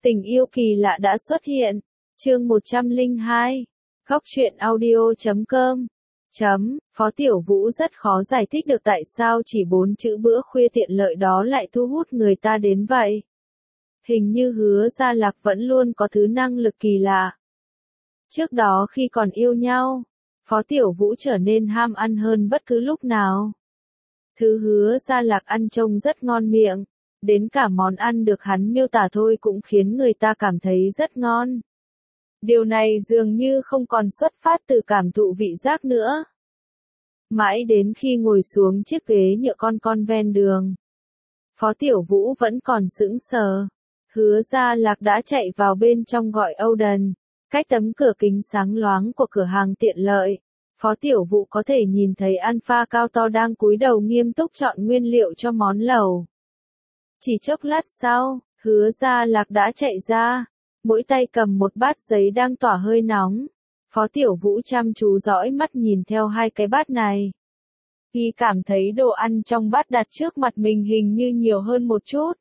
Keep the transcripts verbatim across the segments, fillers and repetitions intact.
Tình yêu kỳ lạ đã xuất hiện. Chương một trăm lẻ hai. Góc truyện audio chấm com. Chấm, Phó Tiểu Vũ rất khó giải thích được tại sao chỉ bốn chữ bữa khuya tiện lợi đó lại thu hút người ta đến vậy. Hình như Hứa Gia Lạc vẫn luôn có thứ năng lực kỳ lạ. Trước đó khi còn yêu nhau, Phó Tiểu Vũ trở nên ham ăn hơn bất cứ lúc nào. Thứ Hứa Gia Lạc ăn trông rất ngon miệng, đến cả món ăn được hắn miêu tả thôi cũng khiến người ta cảm thấy rất ngon. Điều này dường như không còn xuất phát từ cảm thụ vị giác nữa. Mãi đến khi ngồi xuống chiếc ghế nhựa con con ven đường, Phó Tiểu Vũ vẫn còn sững sờ. Hứa Gia Lạc đã chạy vào bên trong gọi Oden. Cách tấm cửa kính sáng loáng của cửa hàng tiện lợi, Phó Tiểu Vũ có thể nhìn thấy Alpha cao to đang cúi đầu nghiêm túc chọn nguyên liệu cho món lẩu. Chỉ chốc lát sau, Hứa Gia Lạc đã chạy ra, mỗi tay cầm một bát giấy đang tỏa hơi nóng. Phó Tiểu Vũ chăm chú dõi mắt nhìn theo hai cái bát này. Y cảm thấy đồ ăn trong bát đặt trước mặt mình hình như nhiều hơn một chút.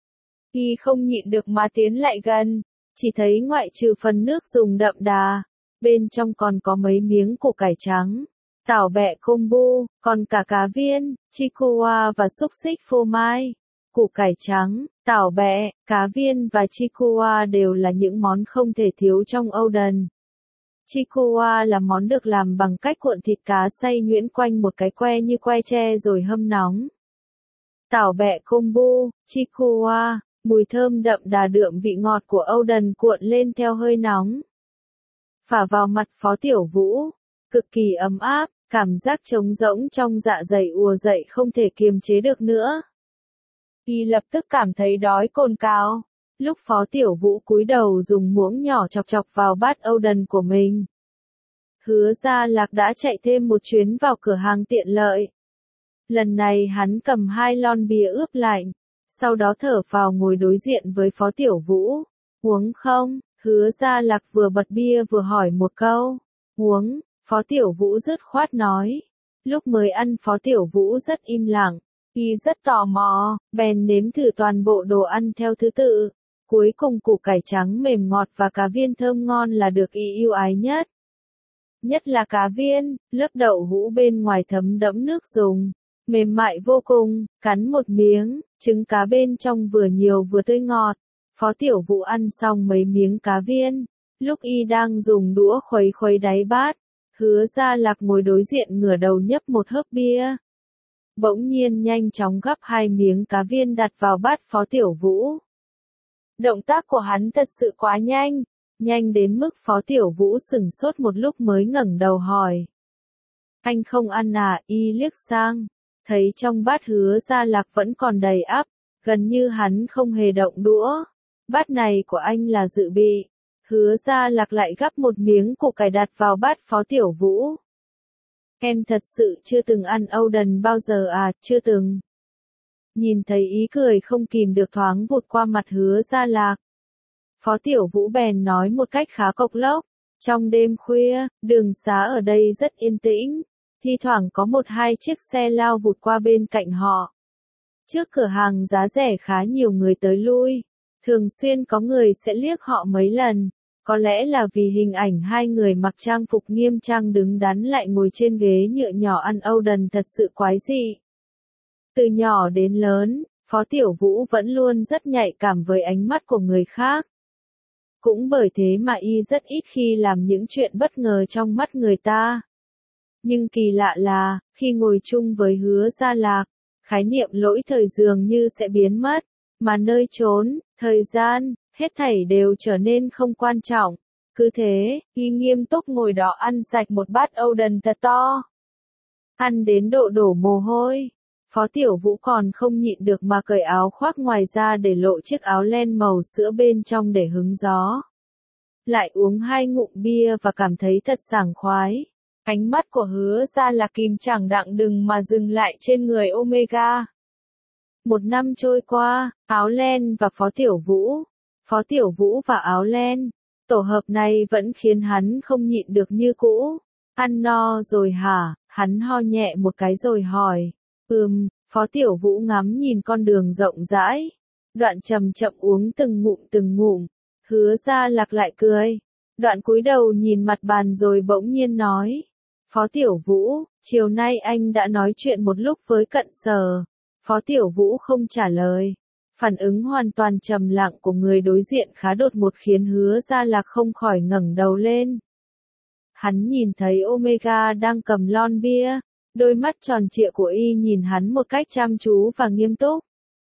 Y không nhịn được mà tiến lại gần, chỉ thấy ngoại trừ phần nước dùng đậm đà, bên trong còn có mấy miếng củ cải trắng, tảo bẹ kombu, còn cả cá viên, chikuwa và xúc xích phô mai. Củ cải trắng, tảo bẹ, cá viên và chikuwa đều là những món không thể thiếu trong Oden. Chikuwa là món được làm bằng cách cuộn thịt cá xay nhuyễn quanh một cái que như que tre rồi hâm nóng. Tảo bẹ kombu, chikuwa, mùi thơm đậm đà đượm vị ngọt của Oden cuộn lên theo hơi nóng. Phả vào mặt Phó Tiểu Vũ, cực kỳ ấm áp, cảm giác trống rỗng trong dạ dày ùa dậy không thể kiềm chế được nữa. Y lập tức cảm thấy đói cồn cào. Lúc Phó Tiểu Vũ cúi đầu dùng muỗng nhỏ chọc chọc vào bát Oden của mình, Hứa Gia Lạc đã chạy thêm một chuyến vào cửa hàng tiện lợi. Lần này hắn cầm hai lon bia ướp lạnh, sau đó thở phào ngồi đối diện với Phó Tiểu Vũ. Uống không? Hứa Gia Lạc vừa bật bia vừa hỏi một câu. Uống, Phó Tiểu Vũ dứt khoát nói. Lúc mới ăn Phó Tiểu Vũ rất im lặng, y rất tò mò, bèn nếm thử toàn bộ đồ ăn theo thứ tự. Cuối cùng củ cải trắng mềm ngọt và cá viên thơm ngon là được y yêu ái nhất. Nhất là cá viên, lớp đậu hũ bên ngoài thấm đẫm nước dùng, mềm mại vô cùng, cắn một miếng, trứng cá bên trong vừa nhiều vừa tươi ngọt. Phó Tiểu Vũ ăn xong mấy miếng cá viên, lúc y đang dùng đũa khuấy khuấy đáy bát, Hứa Gia Lạc ngồi đối diện ngửa đầu nhấp một hớp bia. Bỗng nhiên nhanh chóng gắp hai miếng cá viên đặt vào bát Phó Tiểu Vũ. Động tác của hắn thật sự quá nhanh, nhanh đến mức Phó Tiểu Vũ sửng sốt một lúc mới ngẩng đầu hỏi. Anh không ăn à? Y liếc sang, thấy trong bát Hứa Gia Lạc vẫn còn đầy ắp, gần như hắn không hề động đũa. Bát này của anh là dự bị. Hứa Gia Lạc lại gắp một miếng củ cải đặt vào bát Phó Tiểu Vũ. Em thật sự chưa từng ăn Oden bao giờ à? Chưa từng. Nhìn thấy ý cười không kìm được thoáng vụt qua mặt Hứa Gia Lạc, Phó Tiểu Vũ bèn nói một cách khá cộc lốc. Trong đêm khuya, đường xá ở đây rất yên tĩnh, thi thoảng có một hai chiếc xe lao vụt qua bên cạnh họ. Trước cửa hàng giá rẻ khá nhiều người tới lui, thường xuyên có người sẽ liếc họ mấy lần, có lẽ là vì hình ảnh hai người mặc trang phục nghiêm trang đứng đắn lại ngồi trên ghế nhựa nhỏ ăn Oden thật sự quái dị. Từ nhỏ đến lớn, Phó Tiểu Vũ vẫn luôn rất nhạy cảm với ánh mắt của người khác. Cũng bởi thế mà y rất ít khi làm những chuyện bất ngờ trong mắt người ta. Nhưng kỳ lạ là, khi ngồi chung với Hứa Gia Lạc, khái niệm lỗi thời dường như sẽ biến mất, mà nơi trốn, thời gian, hết thảy đều trở nên không quan trọng. Cứ thế, y nghiêm túc ngồi đó ăn sạch một bát Oden thật to. Ăn đến độ đổ mồ hôi. Phó Tiểu Vũ còn không nhịn được mà cởi áo khoác ngoài ra để lộ chiếc áo len màu sữa bên trong để hứng gió. Lại uống hai ngụm bia và cảm thấy thật sảng khoái. Ánh mắt của Hứa Gia Lạc kìm chẳng đặng đừng mà dừng lại trên người Omega. Một năm trôi qua, áo len và Phó Tiểu Vũ, Phó Tiểu Vũ và áo len, tổ hợp này vẫn khiến hắn không nhịn được như cũ. Ăn no rồi hả? Hắn ho nhẹ một cái rồi hỏi. Ừm, Phó Tiểu Vũ ngắm nhìn con đường rộng rãi, đoạn chậm chậm uống từng ngụm từng ngụm, Hứa Gia Lạc lại cười. Đoạn cúi đầu nhìn mặt bàn rồi bỗng nhiên nói. Phó Tiểu Vũ, chiều nay anh đã nói chuyện một lúc với Cận Sở. Phó Tiểu Vũ không trả lời. Phản ứng hoàn toàn trầm lặng của người đối diện khá đột ngột khiến Hứa Gia Lạc không khỏi ngẩng đầu lên. Hắn nhìn thấy Omega đang cầm lon bia, đôi mắt tròn trịa của y nhìn hắn một cách chăm chú và nghiêm túc.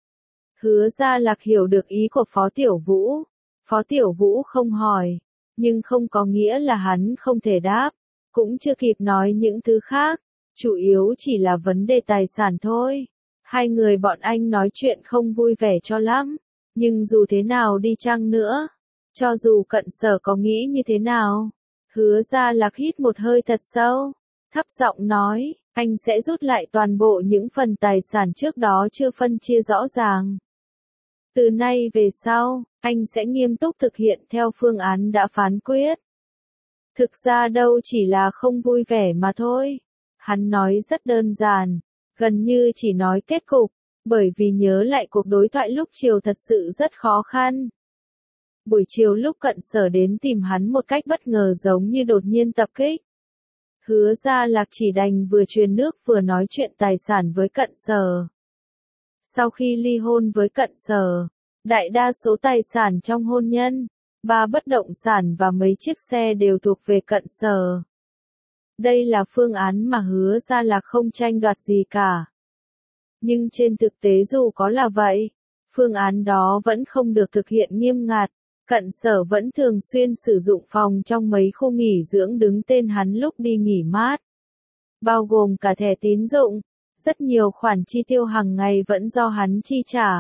Hứa Gia Lạc hiểu được ý của Phó Tiểu Vũ. Phó Tiểu Vũ không hỏi, nhưng không có nghĩa là hắn không thể đáp, cũng chưa kịp nói những thứ khác, chủ yếu chỉ là vấn đề tài sản thôi. Hai người bọn anh nói chuyện không vui vẻ cho lắm, nhưng dù thế nào đi chăng nữa, cho dù Cận Sở có nghĩ như thế nào, Hứa Gia Lạc hít một hơi thật sâu, thấp giọng nói, anh sẽ rút lại toàn bộ những phần tài sản trước đó chưa phân chia rõ ràng. Từ nay về sau, anh sẽ nghiêm túc thực hiện theo phương án đã phán quyết. Thực ra đâu chỉ là không vui vẻ mà thôi. Hắn nói rất đơn giản, gần như chỉ nói kết cục, bởi vì nhớ lại cuộc đối thoại lúc chiều thật sự rất khó khăn. Buổi chiều lúc Cận Sở đến tìm hắn một cách bất ngờ giống như đột nhiên tập kích. Hứa Gia Lạc chỉ đành vừa truyền nước vừa nói chuyện tài sản với Cận Sở. Sau khi ly hôn với Cận Sở, đại đa số tài sản trong hôn nhân, ba bất động sản và mấy chiếc xe đều thuộc về Cận Sở. Đây là phương án mà Hứa Gia Lạc không tranh đoạt gì cả. Nhưng trên thực tế dù có là vậy, phương án đó vẫn không được thực hiện nghiêm ngặt. Cận Sở vẫn thường xuyên sử dụng phòng trong mấy khu nghỉ dưỡng đứng tên hắn lúc đi nghỉ mát. Bao gồm cả thẻ tín dụng, rất nhiều khoản chi tiêu hàng ngày vẫn do hắn chi trả.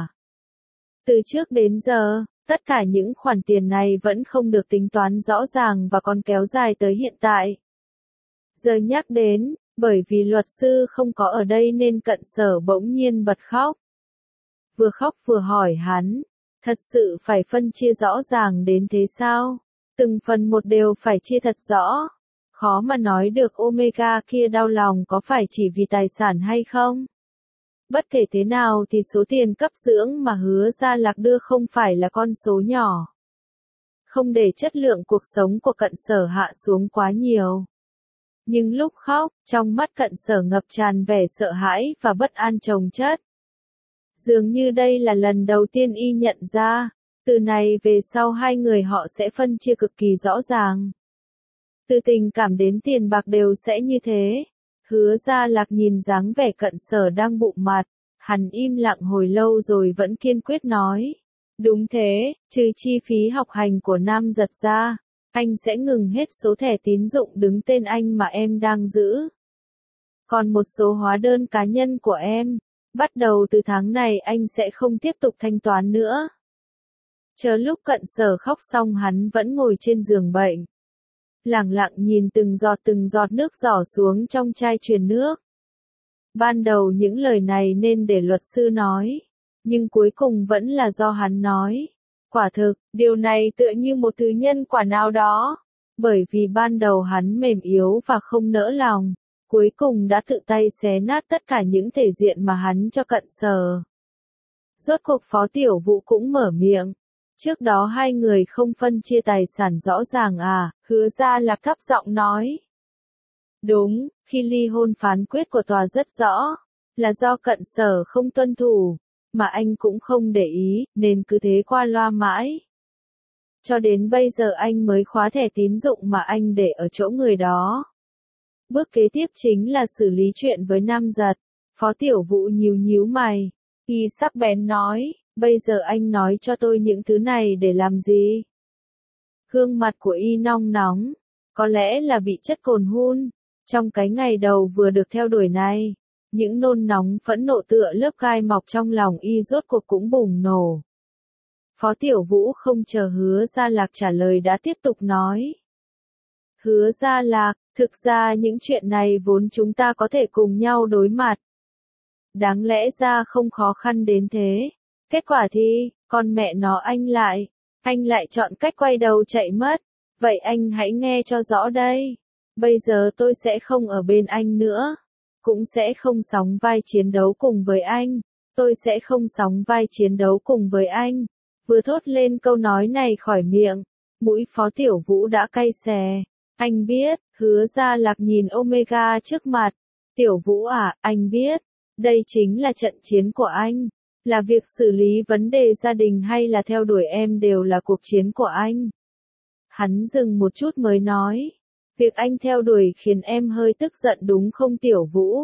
Từ trước đến giờ, tất cả những khoản tiền này vẫn không được tính toán rõ ràng và còn kéo dài tới hiện tại. Giờ nhắc đến, bởi vì luật sư không có ở đây nên Cận Sở bỗng nhiên bật khóc. Vừa khóc vừa hỏi hắn, thật sự phải phân chia rõ ràng đến thế sao? Từng phần một đều phải chia thật rõ. Khó mà nói được Omega kia đau lòng có phải chỉ vì tài sản hay không? Bất kể thế nào thì số tiền cấp dưỡng mà Hứa Gia Lạc đưa không phải là con số nhỏ. Không để chất lượng cuộc sống của Cận Sở hạ xuống quá nhiều. Nhưng lúc khóc, trong mắt Cận Sở ngập tràn vẻ sợ hãi và bất an chồng chất. Dường như đây là lần đầu tiên y nhận ra, từ này về sau hai người họ sẽ phân chia cực kỳ rõ ràng. Từ tình cảm đến tiền bạc đều sẽ như thế. Hứa Gia Lạc nhìn dáng vẻ Cận Sở đang bụng mặt, hắn im lặng hồi lâu rồi vẫn kiên quyết nói. Đúng thế, trừ chi phí học hành của Nam Giật ra, anh sẽ ngừng hết số thẻ tín dụng đứng tên anh mà em đang giữ. Còn một số hóa đơn cá nhân của em, bắt đầu từ tháng này anh sẽ không tiếp tục thanh toán nữa. Chờ lúc Cận Sở khóc xong hắn vẫn ngồi trên giường bệnh. Lẳng lặng nhìn từng giọt từng giọt nước rỏ xuống trong chai truyền nước. Ban đầu những lời này nên để luật sư nói, nhưng cuối cùng vẫn là do hắn nói. Quả thực, điều này tựa như một thứ nhân quả nào đó. Bởi vì ban đầu hắn mềm yếu và không nỡ lòng, cuối cùng đã tự tay xé nát tất cả những thể diện mà hắn cho Cận Sở. Rốt cuộc Phó Tiểu Vũ cũng mở miệng. Trước đó hai người không phân chia tài sản rõ ràng à, Hứa Gia Lạc thấp giọng nói. Đúng, khi ly hôn phán quyết của tòa rất rõ, là do Cận Sở không tuân thủ, mà anh cũng không để ý, nên cứ thế qua loa mãi. Cho đến bây giờ anh mới khóa thẻ tín dụng mà anh để ở chỗ người đó. Bước kế tiếp chính là xử lý chuyện với Nam Giật. Phó Tiểu Vũ nhíu nhíu mày, y sắc bén nói. Bây giờ anh nói cho tôi những thứ này để làm gì? Gương mặt của y nong nóng, có lẽ là bị chất cồn hun. Trong cái ngày đầu vừa được theo đuổi này, những nôn nóng phẫn nộ tựa lớp gai mọc trong lòng y rốt cuộc cũng bùng nổ. Phó Tiểu Vũ không chờ Hứa Gia Lạc trả lời đã tiếp tục nói. Hứa Gia Lạc, thực ra những chuyện này vốn chúng ta có thể cùng nhau đối mặt. Đáng lẽ ra không khó khăn đến thế. Kết quả thì, con mẹ nó anh lại, anh lại chọn cách quay đầu chạy mất. Vậy anh hãy nghe cho rõ đây. Bây giờ tôi sẽ không ở bên anh nữa. Cũng sẽ không sóng vai chiến đấu cùng với anh. Tôi sẽ không sóng vai chiến đấu cùng với anh. Vừa thốt lên câu nói này khỏi miệng, mũi Phó Tiểu Vũ đã cay xè. Anh biết, Hứa Gia Lạc nhìn Omega trước mặt. Tiểu Vũ à, anh biết, đây chính là trận chiến của anh. Là việc xử lý vấn đề gia đình hay là theo đuổi em đều là cuộc chiến của anh. Hắn dừng một chút mới nói. Việc anh theo đuổi khiến em hơi tức giận đúng không Tiểu Vũ?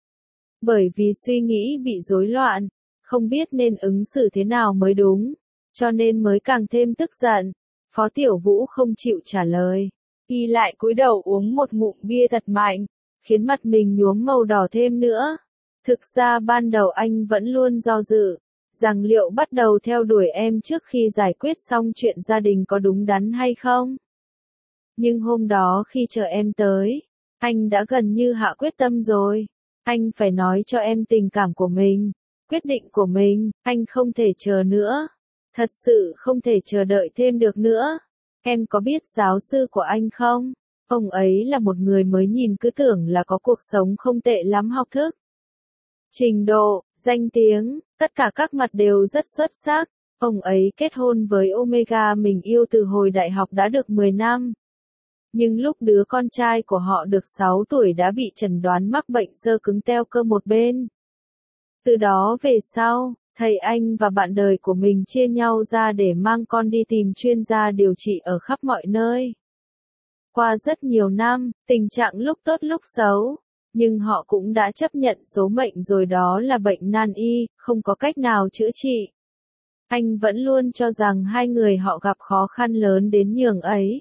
Bởi vì suy nghĩ bị rối loạn, không biết nên ứng xử thế nào mới đúng, cho nên mới càng thêm tức giận. Phó Tiểu Vũ không chịu trả lời. Y lại cúi đầu uống một ngụm bia thật mạnh, khiến mặt mình nhuốm màu đỏ thêm nữa. Thực ra ban đầu anh vẫn luôn do dự, rằng liệu bắt đầu theo đuổi em trước khi giải quyết xong chuyện gia đình có đúng đắn hay không. Nhưng hôm đó khi chờ em tới, anh đã gần như hạ quyết tâm rồi. Anh phải nói cho em tình cảm của mình, quyết định của mình, anh không thể chờ nữa. Thật sự không thể chờ đợi thêm được nữa. Em có biết giáo sư của anh không? Ông ấy là một người mới nhìn cứ tưởng là có cuộc sống không tệ lắm học thức. Trình độ, danh tiếng, tất cả các mặt đều rất xuất sắc. Ông ấy kết hôn với Omega mình yêu từ hồi đại học đã được mười năm. Nhưng lúc đứa con trai của họ được sáu tuổi đã bị chẩn đoán mắc bệnh xơ cứng teo cơ một bên. Từ đó về sau, thầy anh và bạn đời của mình chia nhau ra để mang con đi tìm chuyên gia điều trị ở khắp mọi nơi. Qua rất nhiều năm, tình trạng lúc tốt lúc xấu, nhưng họ cũng đã chấp nhận số mệnh rồi, đó là bệnh nan y, không có cách nào chữa trị. Anh vẫn luôn cho rằng hai người họ gặp khó khăn lớn đến nhường ấy.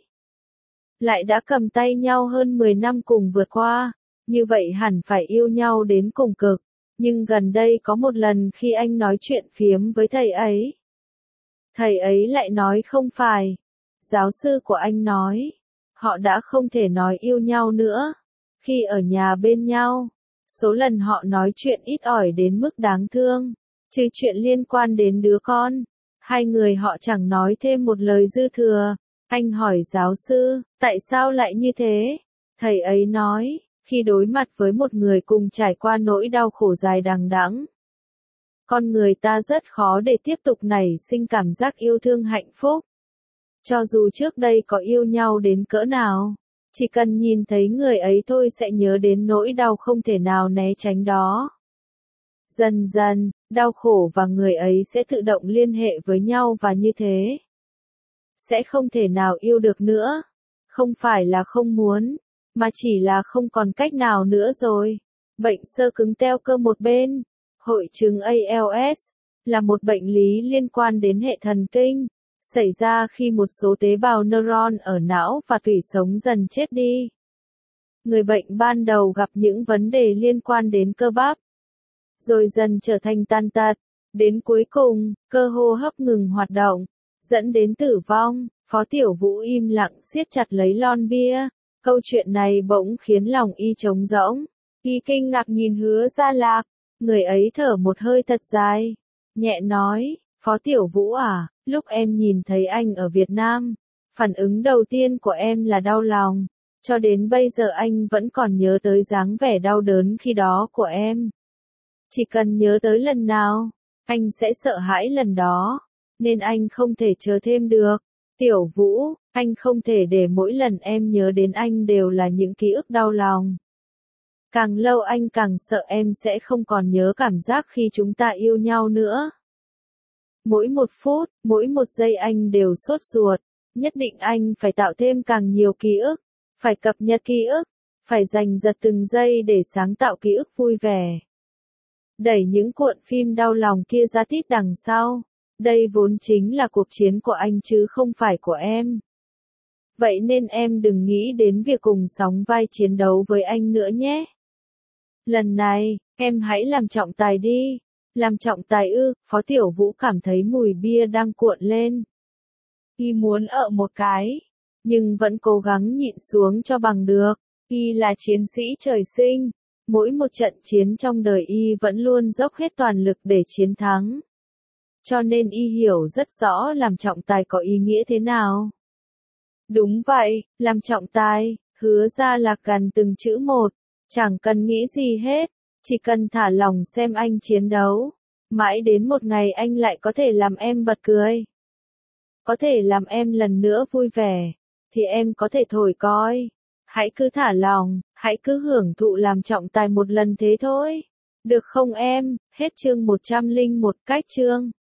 Lại đã cầm tay nhau hơn mười năm cùng vượt qua, như vậy hẳn phải yêu nhau đến cùng cực. Nhưng gần đây có một lần khi anh nói chuyện phiếm với thầy ấy. Thầy ấy lại nói không phải. Giáo sư của anh nói, họ đã không thể nói yêu nhau nữa. Khi ở nhà bên nhau, số lần họ nói chuyện ít ỏi đến mức đáng thương. Trừ chuyện liên quan đến đứa con, hai người họ chẳng nói thêm một lời dư thừa. Anh hỏi giáo sư, tại sao lại như thế? Thầy ấy nói, khi đối mặt với một người cùng trải qua nỗi đau khổ dài đằng đẵng, con người ta rất khó để tiếp tục nảy sinh cảm giác yêu thương hạnh phúc. Cho dù trước đây có yêu nhau đến cỡ nào, chỉ cần nhìn thấy người ấy thôi sẽ nhớ đến nỗi đau không thể nào né tránh đó. Dần dần, đau khổ và người ấy sẽ tự động liên hệ với nhau và như thế sẽ không thể nào yêu được nữa. Không phải là không muốn, mà chỉ là không còn cách nào nữa rồi. Bệnh xơ cứng teo cơ một bên, hội chứng A L S, là một bệnh lý liên quan đến hệ thần kinh, xảy ra khi một số tế bào neuron ở não và tủy sống dần chết đi. Người bệnh ban đầu gặp những vấn đề liên quan đến cơ bắp, rồi dần trở thành tàn tật, đến cuối cùng, cơ hô hấp ngừng hoạt động, dẫn đến tử vong. Phó Tiểu Vũ im lặng siết chặt lấy lon bia. Câu chuyện này bỗng khiến lòng y trống rỗng. Y kinh ngạc nhìn Hứa Gia Lạc. Người ấy thở một hơi thật dài, nhẹ nói, Phó Tiểu Vũ à, lúc em nhìn thấy anh ở Việt Nam, phản ứng đầu tiên của em là đau lòng. Cho đến bây giờ anh vẫn còn nhớ tới dáng vẻ đau đớn khi đó của em. Chỉ cần nhớ tới lần nào, anh sẽ sợ hãi lần đó, nên anh không thể chờ thêm được. Tiểu Vũ, anh không thể để mỗi lần em nhớ đến anh đều là những ký ức đau lòng. Càng lâu anh càng sợ em sẽ không còn nhớ cảm giác khi chúng ta yêu nhau nữa. Mỗi một phút, mỗi một giây anh đều sốt ruột, nhất định anh phải tạo thêm càng nhiều ký ức, phải cập nhật ký ức, phải giành giật từng giây để sáng tạo ký ức vui vẻ. Đẩy những cuộn phim đau lòng kia ra tít đằng sau. Đây vốn chính là cuộc chiến của anh chứ không phải của em. Vậy nên em đừng nghĩ đến việc cùng sóng vai chiến đấu với anh nữa nhé. Lần này, em hãy làm trọng tài đi. Làm trọng tài ư? Phó Tiểu Vũ cảm thấy mùi bia đang cuộn lên. Y muốn ợ một cái, nhưng vẫn cố gắng nhịn xuống cho bằng được. Y là chiến sĩ trời sinh. Mỗi một trận chiến trong đời Y vẫn luôn dốc hết toàn lực để chiến thắng. Cho nên Y hiểu rất rõ làm trọng tài có ý nghĩa thế nào. Đúng vậy, làm trọng tài, Hứa Gia Lạc gần từng chữ một, chẳng cần nghĩ gì hết, chỉ cần thả lòng xem anh chiến đấu. Mãi đến một ngày anh lại có thể làm em bật cười. có thể làm em lần nữa vui vẻ, thì em có thể thổi coi. Hãy cứ thả lòng, hãy cứ hưởng thụ làm trọng tài một lần thế thôi. Được không em? Hết chương một trăm lẻ một cách chương.